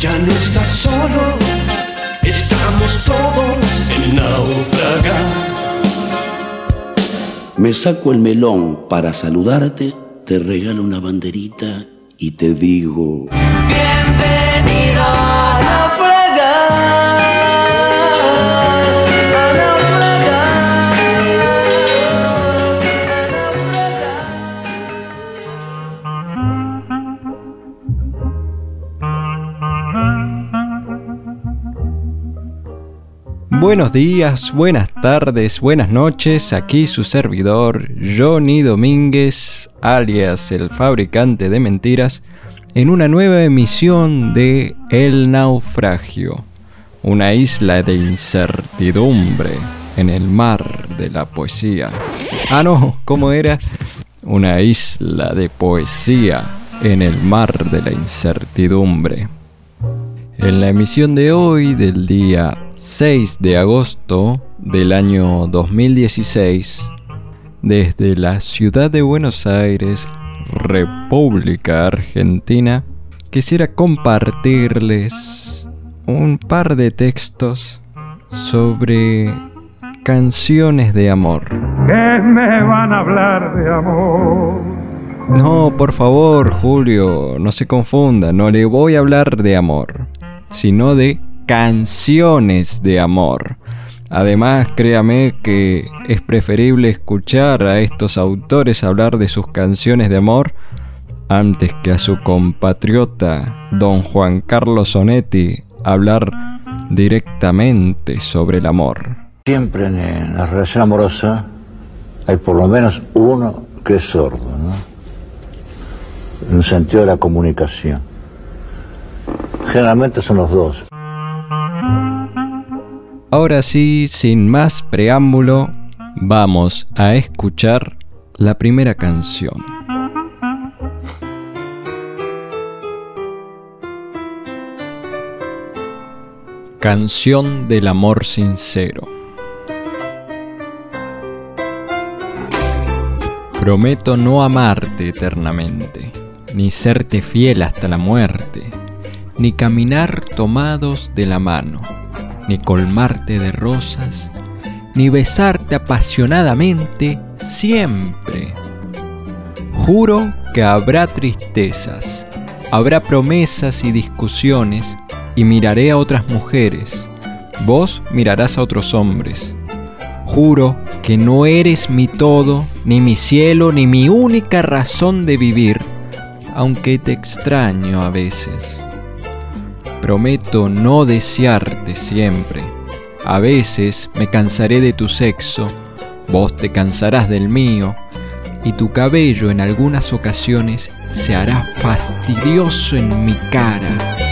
Ya no estás solo, estamos todos en naufragar. Me saco el melón para saludarte, te regalo una banderita y te digo: bienvenido a naufragar, a naufragar, Buenos días, buenas tardes, buenas noches, aquí su servidor Johnny Domínguez, alias el fabricante de mentiras, en una nueva emisión de El Naufragio, una isla de incertidumbre en el mar de la poesía. Ah no, ¿cómo era? Una isla de poesía en el mar de la incertidumbre. En la emisión de hoy, del día 6 de agosto del año 2016, desde la ciudad de Buenos Aires, República Argentina, quisiera compartirles un par de textos sobre canciones de amor. ¿Qué me van a hablar de amor? No, por favor, Julio, no se confunda, no le voy a hablar de amor, sino de canciones de amor. Además, créame que es preferible escuchar a estos autores hablar de sus canciones de amor antes que a su compatriota don Juan Carlos Onetti hablar directamente sobre el amor. Siempre en la relación amorosa hay por lo menos uno que es sordo, ¿no? En el sentido de la comunicación. Generalmente son los dos. Ahora sí, sin más preámbulo, vamos a escuchar la primera canción. Canción del amor sincero. Prometo no amarte eternamente, ni serte fiel hasta la muerte, ni caminar tomados de la mano, ni colmarte de rosas, ni besarte apasionadamente siempre. Juro que habrá tristezas, habrá promesas y discusiones, y miraré a otras mujeres, vos mirarás a otros hombres. Juro que no eres mi todo, ni mi cielo, ni mi única razón de vivir, aunque te extraño a veces. Prometo no desearte siempre. A veces me cansaré de tu sexo, vos te cansarás del mío, y tu cabello en algunas ocasiones se hará fastidioso en mi cara.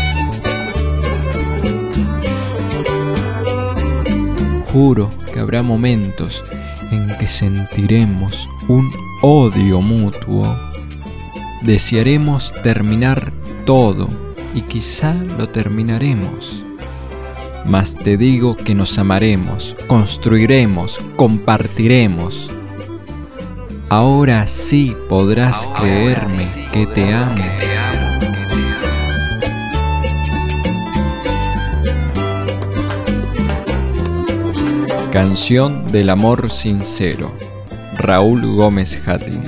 Juro que habrá momentos en que sentiremos un odio mutuo. Desearemos terminar todo y quizá lo terminaremos. Mas te digo que nos amaremos, construiremos, compartiremos. Ahora sí podrás creerme que te amo. Canción del amor sincero, Raúl Gómez Hatín.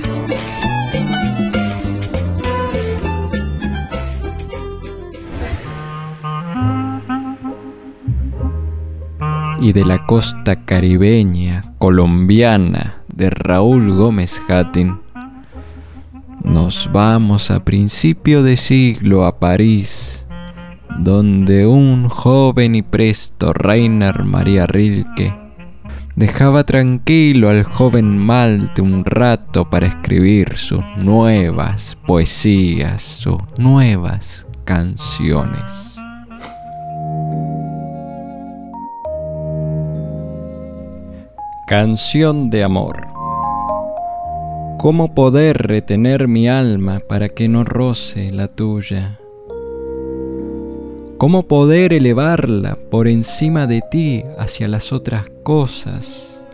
Y de la costa caribeña, colombiana, de Raúl Gómez Hatín, nos vamos a principio de siglo a París, donde un joven y presto Rainer María Rilke dejaba tranquilo al joven Malte un rato para escribir sus nuevas poesías, sus nuevas canciones. Canción de amor. ¿Cómo poder retener mi alma para que no roce la tuya? ¿Cómo poder elevarla por encima de ti hacia las otras cosas?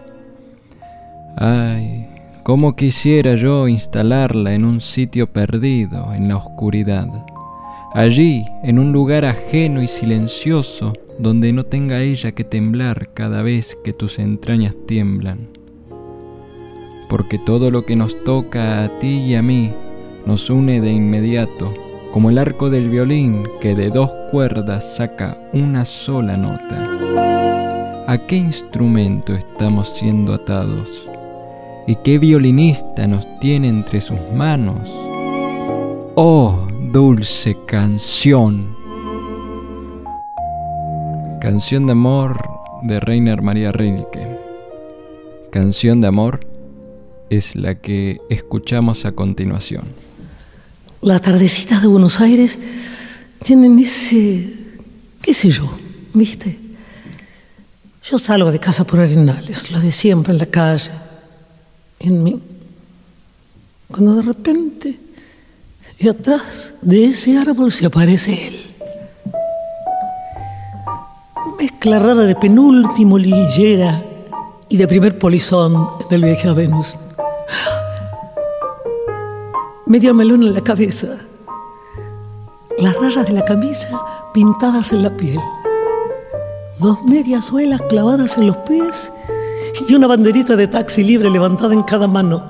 Ay, cómo quisiera yo instalarla en un sitio perdido en la oscuridad, allí, en un lugar ajeno y silencioso, donde no tenga ella que temblar cada vez que tus entrañas tiemblan. Porque todo lo que nos toca a ti y a mí nos une de inmediato, como el arco del violín que de 2 cuerdas saca una sola nota. ¿A qué instrumento estamos siendo atados? ¿Y qué violinista nos tiene entre sus manos? ¡Oh, dulce canción! Canción de amor de Rainer Maria Rilke. Canción de amor es la que escuchamos a continuación. Las tardecitas de Buenos Aires tienen ese, qué sé yo, ¿viste? Yo salgo de casa por Arenales, lo de siempre en la calle, en mí. Cuando de repente, de atrás de ese árbol se aparece él. Mezcla rara de penúltimo lillera y de primer polizón en el viaje a Venus. Medio melón en la cabeza, las rayas de la camisa pintadas en la piel, 2 medias suelas clavadas en los pies y una banderita de taxi libre levantada en cada mano.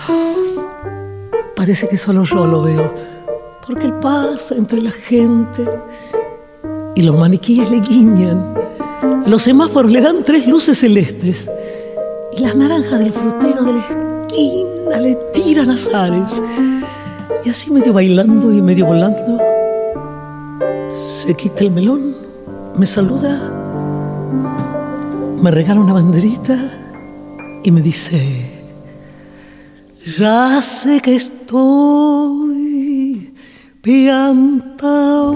Parece que solo yo lo veo, porque él pasa entre la gente y los maniquíes le guiñan, los semáforos le dan 3 luces celestes y las naranjas del frutero de la esquina le tiran azares. Y así medio bailando y medio volando, se quita el melón, me saluda, me regala una banderita y me dice: ya sé que estoy piantao,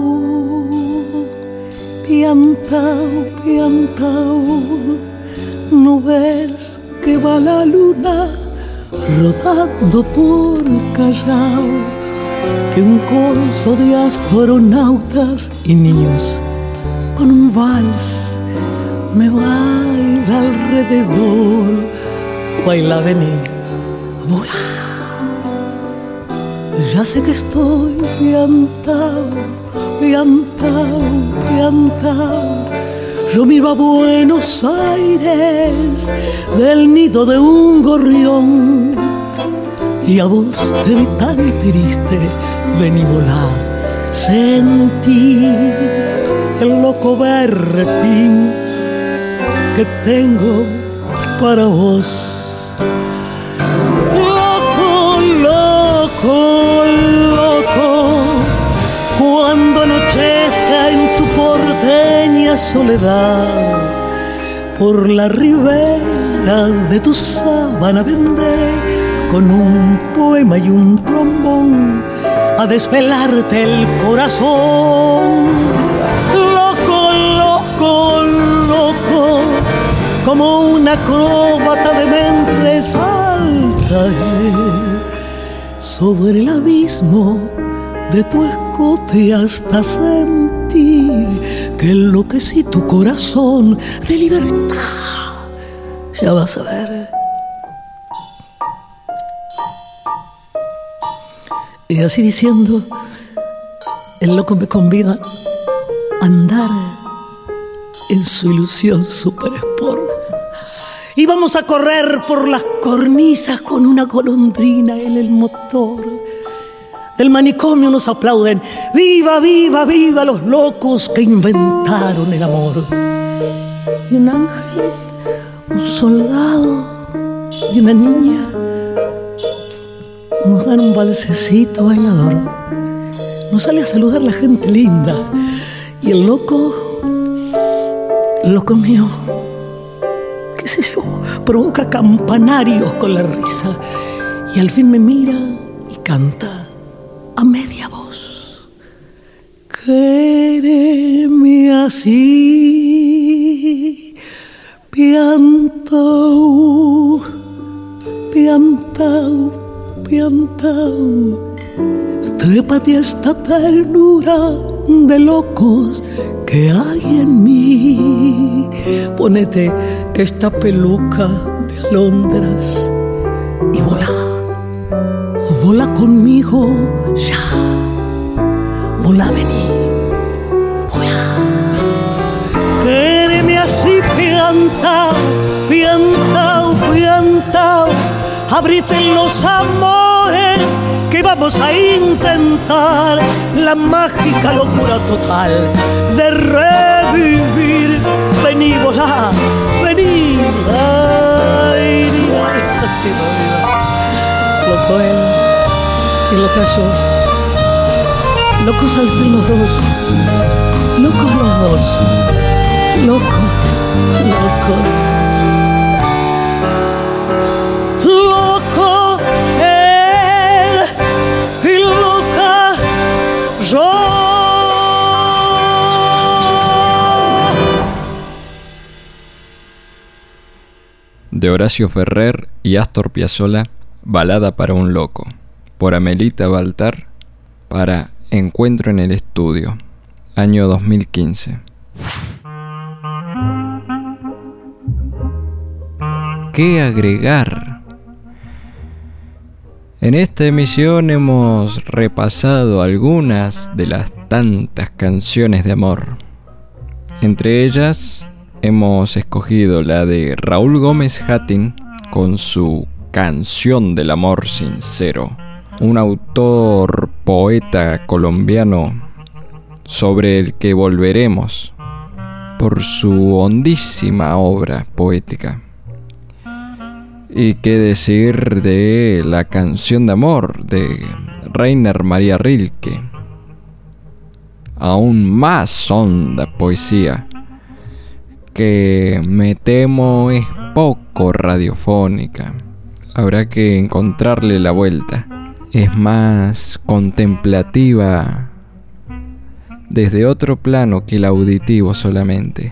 piantao, piantao. ¿No ves que va la luna rodando por Callao? Que un corso de astronautas y niños con un vals me baila alrededor. Baila, vení, volá. Ya sé que estoy piantao, piantao, piantao. Yo miro a Buenos Aires del nido de un gorrión y a vos te vi tan triste, vení volá, sentí el loco berretín que tengo para vos. Loco, loco, loco, cuando anochezca en tu porteña soledad, por la ribera de tu sábana vendré con un poema y un trombón a desvelarte el corazón. Loco, loco, loco, como una acróbata de mente saltaré sobre el abismo de tu escote hasta sentir que enloquecí tu corazón de libertad. Ya vas a ver. Y así diciendo, el loco me convida a andar en su ilusión super sport. Y vamos a correr por las cornisas con una golondrina en el motor. Del manicomio nos aplauden: ¡viva, viva, viva los locos que inventaron el amor! Y un ángel, un soldado y una niña nos dan un balsecito bailador. Nos sale a saludar la gente linda. Y el loco mío, qué sé yo, provoca campanarios con la risa. Y al fin me mira y canta a media voz: quéreme así, piantao, piantao, piantao. Trépate a esta ternura de locos que hay en mí. Ponete esta peluca de alondras y volá, volá conmigo ya. Volá, vení. piantao, piantao, piantao. Abrite los amores que vamos a intentar la mágica locura total de revivir. Vení, volá, vení. Ay, loco él y loca yo. Locos al fin los dos. Locos los dos. Locos, locos. Loco él y loca yo. De Horacio Ferrer y Astor Piazzolla, Balada para un loco, por Amelita Baltar, para Encuentro en el Estudio, año 2015. ¿Qué agregar? En esta emisión hemos repasado algunas de las tantas canciones de amor. Entre ellas hemos escogido la de Raúl Gómez Hattin con su Canción del Amor Sincero, un autor poeta colombiano sobre el que volveremos por su hondísima obra poética. Y qué decir de la Canción de Amor de Rainer María Rilke, aún más honda poesía, que me temo es poco radiofónica. Habrá que encontrarle la vuelta. Es más contemplativa desde otro plano que el auditivo solamente.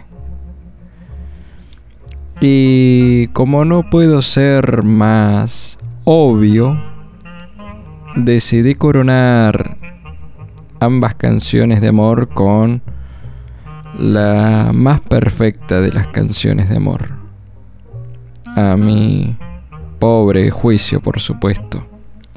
Y como no puedo ser más obvio, decidí coronar ambas canciones de amor con la más perfecta de las canciones de amor. A mi pobre juicio, por supuesto.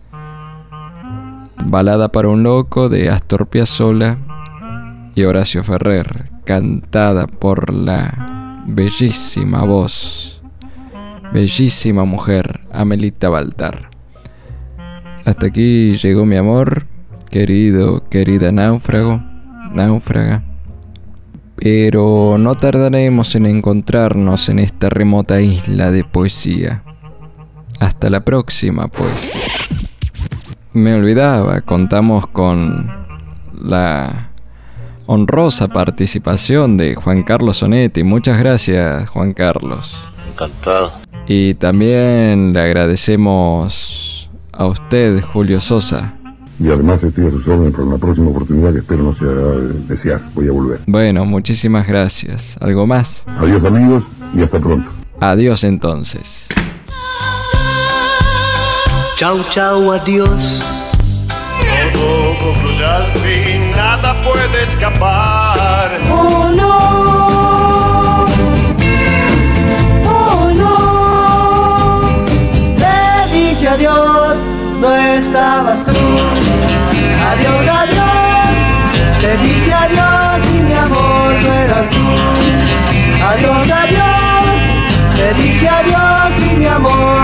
Balada para un loco de Astor Piazzolla y Horacio Ferrer, cantada por la bellísima voz, bellísima mujer, Amelita Baltar. Hasta aquí llegó mi amor, querido, querida náufraga. Pero no tardaremos en encontrarnos en esta remota isla de poesía. Hasta la próxima, pues. Me olvidaba, contamos con la honrosa participación de Juan Carlos Onetti. Muchas gracias, Juan Carlos. Encantado. Y también le agradecemos a usted, Julio Sosa. Y además estoy a sus órdenes para una próxima oportunidad que espero no sea desear. Voy a volver. Bueno, muchísimas gracias. ¿Algo más? Adiós, amigos, y hasta pronto. Adiós entonces. Chau, chau, adiós. Todo concluye al fin, nada puede escapar. Oh no, oh no. Te dije adiós, no estabas tú. Adiós, adiós. Te dije adiós y mi amor no eras tú. Adiós, adiós. Te dije adiós y mi amor